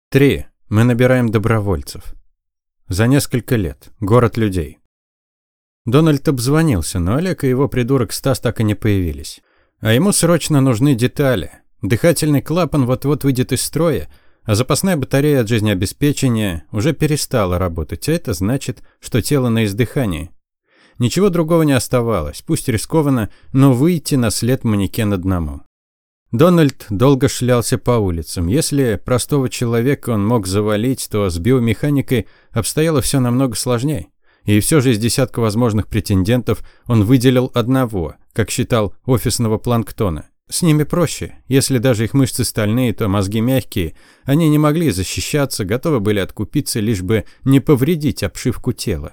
3. Мы набираем добровольцев. За несколько лет. Город людей. Дональд обзвонился, но Олег и его придурок Стас так и не появились. А ему срочно нужны детали. Дыхательный клапан вот-вот выйдет из строя, а запасная батарея от жизнеобеспечения уже перестала работать, а это значит, что тело на издыхании. Ничего другого не оставалось, пусть рискованно, но выйти на след манекен одному. Дональд долго шлялся по улицам. Если простого человека он мог завалить, то с биомеханикой обстояло все намного сложнее. И все же из десятка возможных претендентов он выделил одного, как считал, офисного планктона. С ними проще. Если даже их мышцы стальные, то мозги мягкие. Они не могли защищаться, готовы были откупиться, лишь бы не повредить обшивку тела.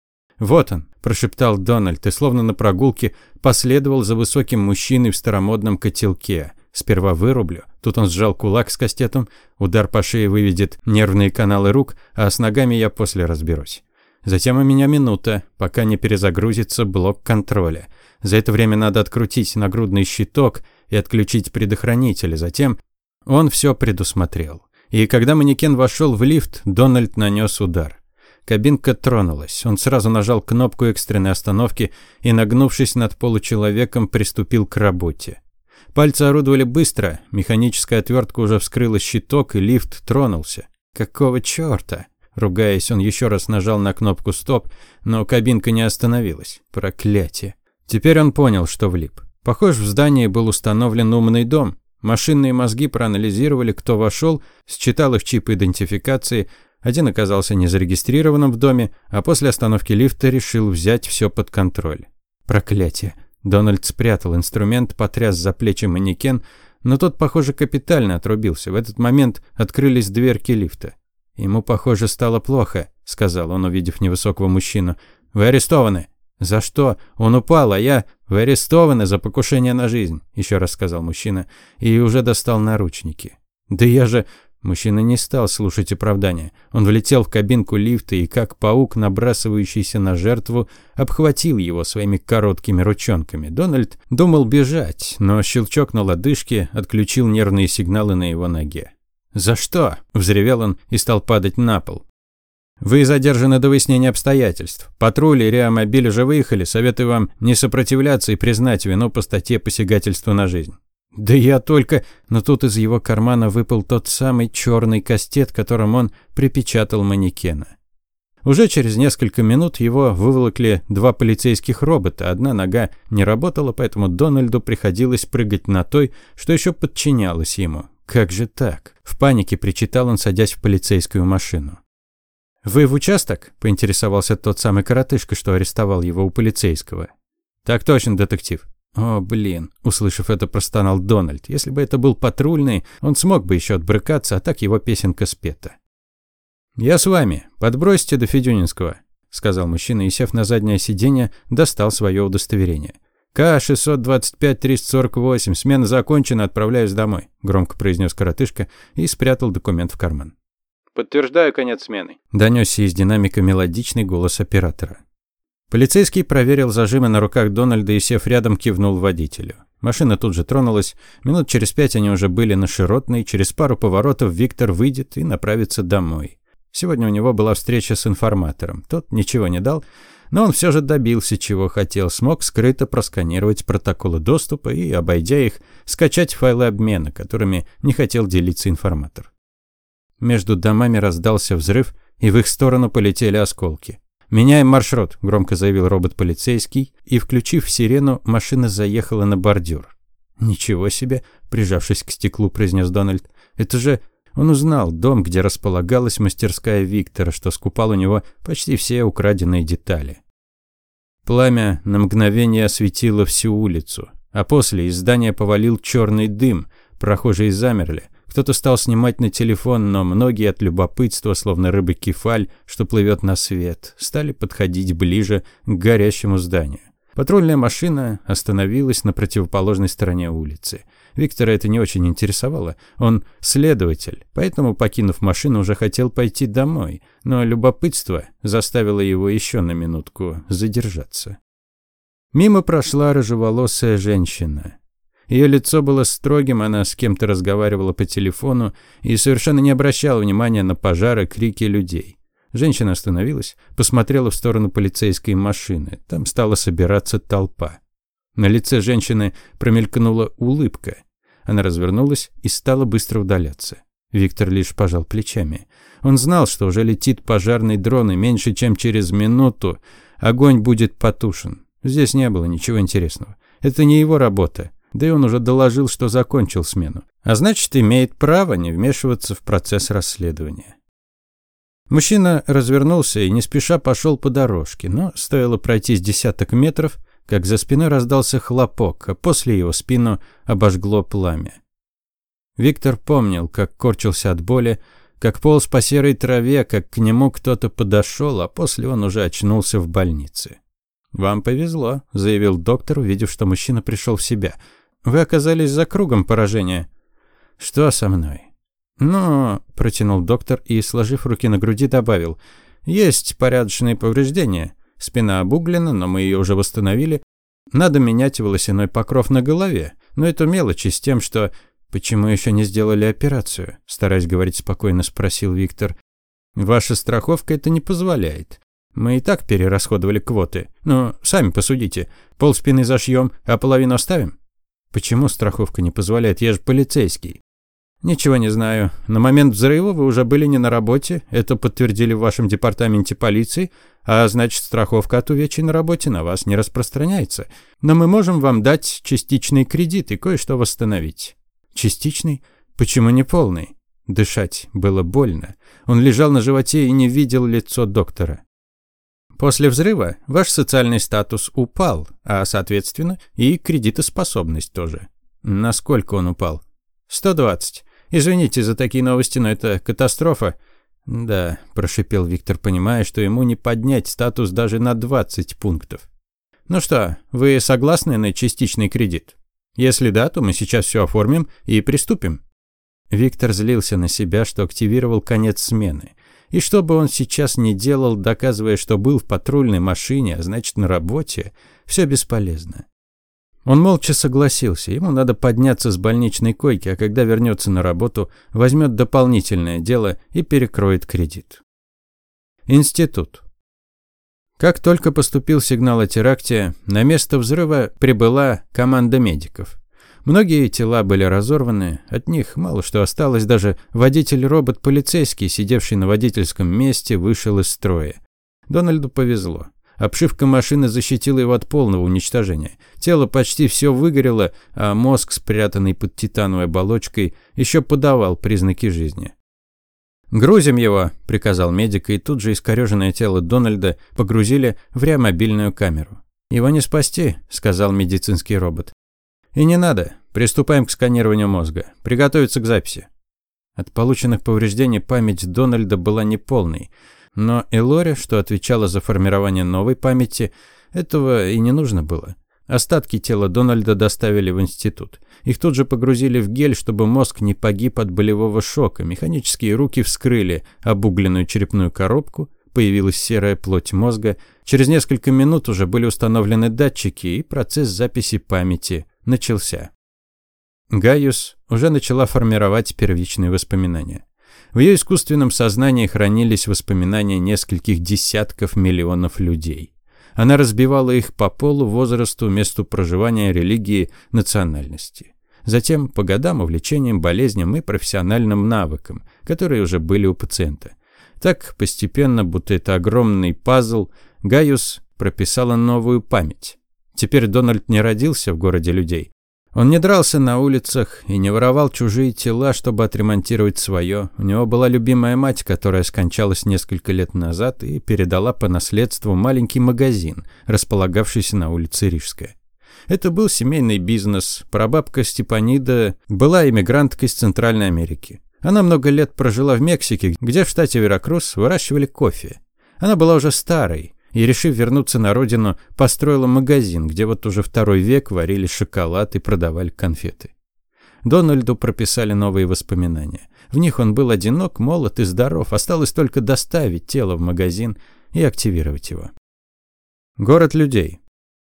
«Вот он», – прошептал Дональд, и словно на прогулке последовал за высоким мужчиной в старомодном котелке. «Сперва вырублю». Тут он сжал кулак с кастетом. Удар по шее выведет нервные каналы рук, а с ногами я после разберусь. Затем у меня минута, пока не перезагрузится блок контроля. За это время надо открутить нагрудный щиток и отключить предохранители. Затем он все предусмотрел. И когда манекен вошел в лифт, Дональд нанес удар. Кабинка тронулась. Он сразу нажал кнопку экстренной остановки и, нагнувшись над получеловеком, приступил к работе. Пальцы орудовали быстро, механическая отвертка уже вскрыла щиток, и лифт тронулся. Какого черта? Ругаясь, он еще раз нажал на кнопку «Стоп», но кабинка не остановилась. Проклятие. Теперь он понял, что влип. Похоже, в здании был установлен умный дом. Машинные мозги проанализировали, кто вошел, считал их чип идентификации. Один оказался незарегистрированным в доме, а после остановки лифта решил взять все под контроль. Проклятие. Дональд спрятал инструмент, потряс за плечи манекен, но тот, похоже, капитально отрубился. В этот момент открылись дверки лифта. «Ему, похоже, стало плохо», — сказал он, увидев невысокого мужчину. «Вы арестованы». «За что? Он упал, а я...» «Вы арестованы за покушение на жизнь», — еще раз сказал мужчина, и уже достал наручники. «Да я же...» Мужчина не стал слушать оправдания. Он влетел в кабинку лифта и, как паук, набрасывающийся на жертву, обхватил его своими короткими ручонками. Дональд думал бежать, но щелчок на лодыжке отключил нервные сигналы на его ноге. «За что?» – взревел он и стал падать на пол. «Вы задержаны до выяснения обстоятельств. Патруль и реамобиль уже выехали. Советую вам не сопротивляться и признать вину по статье посягательства на жизнь». «Да я только...» Но тут из его кармана выпал тот самый черный кастет, которым он припечатал манекена. Уже через несколько минут его выволокли два полицейских робота. Одна нога не работала, поэтому Дональду приходилось прыгать на той, что еще подчинялось ему. Как же так? В панике причитал он, садясь в полицейскую машину. «Вы в участок?» – поинтересовался тот самый коротышка, что арестовал его у полицейского. «Так точно, детектив». «О, блин», – услышав это, простонал Дональд. Если бы это был патрульный, он смог бы еще отбрыкаться, а так его песенка спета. «Я с вами. Подбросьте до Федюнинского», – сказал мужчина и, сев на заднее сиденье, достал свое удостоверение. «К-625-348. Смена закончена, отправляюсь домой», – громко произнес коротышка и спрятал документ в карман. «Подтверждаю конец смены», – донесся из динамика мелодичный голос оператора. Полицейский проверил зажимы на руках Дональда и, сев рядом, кивнул водителю. Машина тут же тронулась. Минут через 5 они уже были на Широтной. Через пару поворотов Виктор выйдет и направится домой. Сегодня у него была встреча с информатором. Тот ничего не дал, но он все же добился, чего хотел. Смог скрыто просканировать протоколы доступа и, обойдя их, скачать файлы обмена, которыми не хотел делиться информатор. Между домами раздался взрыв, и в их сторону полетели осколки. «Меняем маршрут», – громко заявил робот-полицейский, и, включив сирену, машина заехала на бордюр. «Ничего себе», – прижавшись к стеклу, произнес Дональд. «Это же...» Он узнал дом, где располагалась мастерская Виктора, что скупал у него почти все украденные детали. Пламя на мгновение осветило всю улицу, а после из здания повалил черный дым, прохожие замерли. Кто-то стал снимать на телефон, но многие от любопытства, словно рыба-кефаль, что плывет на свет, стали подходить ближе к горящему зданию. Патрульная машина остановилась на противоположной стороне улицы. Виктора это не очень интересовало. Он следователь, поэтому, покинув машину, уже хотел пойти домой, но любопытство заставило его еще на минутку задержаться. Мимо прошла рыжеволосая женщина. Ее лицо было строгим, она с кем-то разговаривала по телефону и совершенно не обращала внимания на пожары, крики людей. Женщина остановилась, посмотрела в сторону полицейской машины. Там стала собираться толпа. На лице женщины промелькнула улыбка. Она развернулась и стала быстро удаляться. Виктор лишь пожал плечами. Он знал, что уже летит пожарный дрон, и меньше чем через минуту огонь будет потушен. Здесь не было ничего интересного. Это не его работа. Да и он уже доложил, что закончил смену. А значит, имеет право не вмешиваться в процесс расследования. Мужчина развернулся и не спеша пошел по дорожке, но стоило пройтись десяток метров, как за спиной раздался хлопок, а после его спину обожгло пламя. Виктор помнил, как корчился от боли, как полз по серой траве, как к нему кто-то подошел, а после он уже очнулся в больнице. «Вам повезло», – заявил доктор, увидев, что мужчина пришел в себя. «Вы оказались за кругом поражения». «Что со мной?» «Ну», – протянул доктор и, сложив руки на груди, добавил. «Есть порядочные повреждения. Спина обуглена, но мы ее уже восстановили. Надо менять волосяной покров на голове. Но это мелочи с тем, что...» «Почему еще не сделали операцию?» – стараясь говорить спокойно, спросил Виктор. «Ваша страховка это не позволяет. Мы и так перерасходовали квоты. Ну, сами посудите. Полспины зашьем, а половину оставим?» «Почему страховка не позволяет? Я же полицейский». «Ничего не знаю. На момент взрыва вы уже были не на работе. Это подтвердили в вашем департаменте полиции. А значит, страховка от увечий на работе на вас не распространяется. Но мы можем вам дать частичный кредит и кое-что восстановить». «Частичный? Почему не полный?» Дышать было больно. Он лежал на животе и не видел лицо доктора. «После взрыва ваш социальный статус упал, а, соответственно, и кредитоспособность тоже». «Насколько он упал?» 120. Извините за такие новости, но это катастрофа». «Да», – прошипел Виктор, понимая, что ему не поднять статус даже на 20 пунктов. «Ну что, вы согласны на частичный кредит? Если да, то мы сейчас все оформим и приступим». Виктор злился на себя, что активировал конец смены. И что бы он сейчас ни делал, доказывая, что был в патрульной машине, а значит на работе, все бесполезно. Он молча согласился, ему надо подняться с больничной койки, а когда вернется на работу, возьмет дополнительное дело и перекроет кредит. Институт. Как только поступил сигнал о теракте, на место взрыва прибыла команда медиков. Многие тела были разорваны, от них мало что осталось, даже водитель-робот-полицейский, сидевший на водительском месте, вышел из строя. Дональду повезло. Обшивка машины защитила его от полного уничтожения. Тело почти все выгорело, а мозг, спрятанный под титановой оболочкой, еще подавал признаки жизни. «Грузим его», – приказал медик, и тут же искореженное тело Дональда погрузили в реамобильную камеру. «Его не спасти», – сказал медицинский робот. «И не надо. Приступаем к сканированию мозга. Приготовиться к записи». От полученных повреждений память Дональда была неполной. Но Элоре, что отвечала за формирование новой памяти, этого и не нужно было. Остатки тела Дональда доставили в институт. Их тут же погрузили в гель, чтобы мозг не погиб от болевого шока. Механические руки вскрыли обугленную черепную коробку, появилась серая плоть мозга. Через несколько минут уже были установлены датчики, и процесс записи памяти начался. Гaius уже начала формировать первичные воспоминания. В ее искусственном сознании хранились воспоминания нескольких десятков миллионов людей. Она разбивала их по полу, возрасту, месту проживания, религии, национальности. Затем по годам, увлечениям, болезням и профессиональным навыкам, которые уже были у пациента. Так, постепенно, будто это огромный пазл, Гaius прописала новую память. Теперь Дональд не родился в городе людей. Он не дрался на улицах и не воровал чужие тела, чтобы отремонтировать свое. У него была любимая мать, которая скончалась несколько лет назад и передала по наследству маленький магазин, располагавшийся на улице Рижская. Это был семейный бизнес. Прабабка Степанида была иммигранткой из Центральной Америки. Она много лет прожила в Мексике, где в штате Веракрус выращивали кофе. Она была уже старой и, решив вернуться на родину, построила магазин, где вот уже 2 век варили шоколад и продавали конфеты. Дональду прописали новые воспоминания. В них он был одинок, молод и здоров. Осталось только доставить тело в магазин и активировать его. Город людей.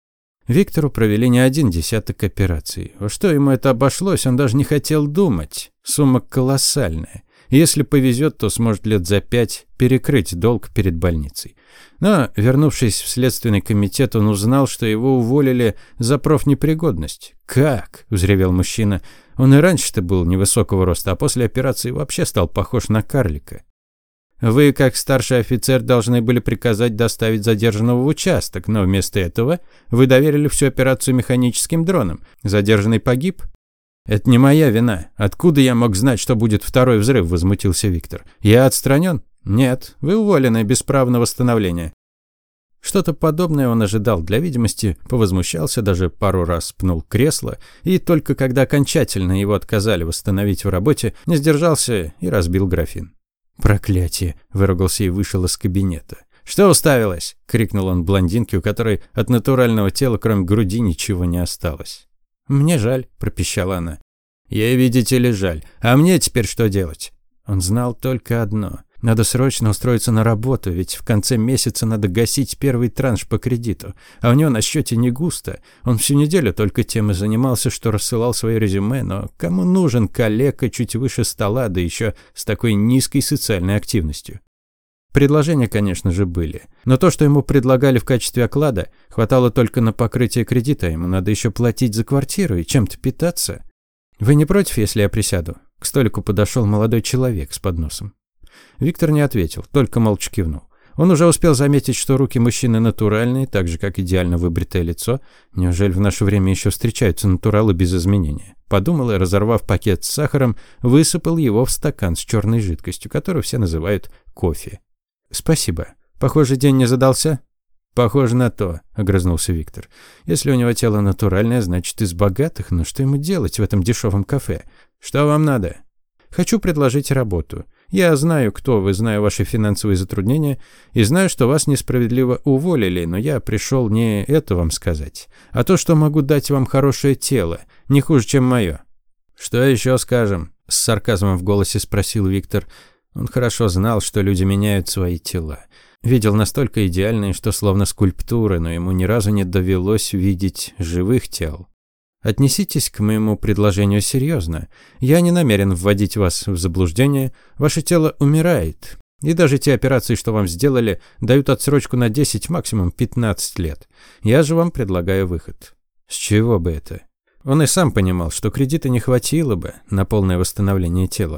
Виктору провели не один десяток операций. Во что ему это обошлось, он даже не хотел думать. Сумма колоссальная. Если повезет, то сможет лет за 5 перекрыть долг перед больницей. Но, вернувшись в следственный комитет, он узнал, что его уволили за профнепригодность. «Как?» – взревел мужчина. Он и раньше-то был невысокого роста, а после операции вообще стал похож на карлика. «Вы, как старший офицер, должны были приказать доставить задержанного в участок, но вместо этого вы доверили всю операцию механическим дронам. Задержанный погиб?» «Это не моя вина. Откуда я мог знать, что будет второй взрыв?» – возмутился Виктор. «Я отстранен?» «Нет, вы уволены без права на восстановление». Что-то подобное он ожидал. Для видимости повозмущался, даже пару раз пнул кресло, и только когда окончательно его отказали восстановить в работе, не сдержался и разбил графин. «Проклятие!» – выругался и вышел из кабинета. «Что уставилась?» – крикнул он блондинке, у которой от натурального тела, кроме груди, ничего не осталось. «Мне жаль», – пропищала она. «Ей, видите ли, жаль. А мне теперь что делать?» Он знал только одно. Надо срочно устроиться на работу, ведь в конце месяца надо гасить первый транш по кредиту. А у него на счете не густо. Он всю неделю только тем и занимался, что рассылал свои резюме, но кому нужен калека чуть выше стола, да еще с такой низкой социальной активностью? Предложения, конечно же, были. Но то, что ему предлагали в качестве оклада, хватало только на покрытие кредита. Ему надо еще платить за квартиру и чем-то питаться. «Вы не против, если я присяду?» К столику подошел молодой человек с подносом. Виктор не ответил, только молча кивнул. Он уже успел заметить, что руки мужчины натуральные, так же, как идеально выбритое лицо. Неужели в наше время еще встречаются натуралы без изменения? Подумал и, разорвав пакет с сахаром, высыпал его в стакан с черной жидкостью, которую все называют кофе. «Спасибо. Похоже, день не задался?» «Похоже на то», — огрызнулся Виктор. «Если у него тело натуральное, значит, из богатых, но что ему делать в этом дешевом кафе? Что вам надо?» «Хочу предложить работу. Я знаю, кто вы, знаю ваши финансовые затруднения и знаю, что вас несправедливо уволили, но я пришел не это вам сказать, а то, что могу дать вам хорошее тело, не хуже, чем мое». «Что еще скажем?» — с сарказмом в голосе спросил Виктор. Он хорошо знал, что люди меняют свои тела. Видел настолько идеальные, что словно скульптуры, но ему ни разу не довелось видеть живых тел. Отнеситесь к моему предложению серьезно. Я не намерен вводить вас в заблуждение. Ваше тело умирает. И даже те операции, что вам сделали, дают отсрочку на 10, максимум 15 лет. Я же вам предлагаю выход». С чего бы это? Он и сам понимал, что кредита не хватило бы на полное восстановление тела.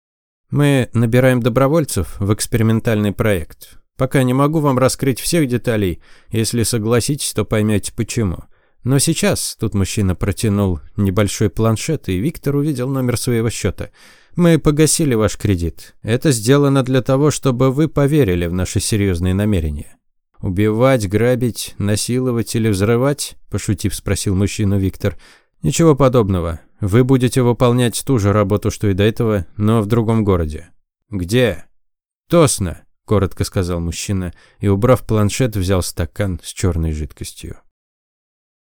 «Мы набираем добровольцев в экспериментальный проект. Пока не могу вам раскрыть всех деталей. Если согласитесь, то поймете почему. Но сейчас, тут мужчина протянул небольшой планшет, и Виктор увидел номер своего счета. Мы погасили ваш кредит. Это сделано для того, чтобы вы поверили в наши серьезные намерения». «Убивать, грабить, насиловать или взрывать?» – пошутив, спросил мужчину Виктор. «Ничего подобного. Вы будете выполнять ту же работу, что и до этого, но в другом городе». «Где?» «Тосно», – коротко сказал мужчина и, убрав планшет, взял стакан с черной жидкостью.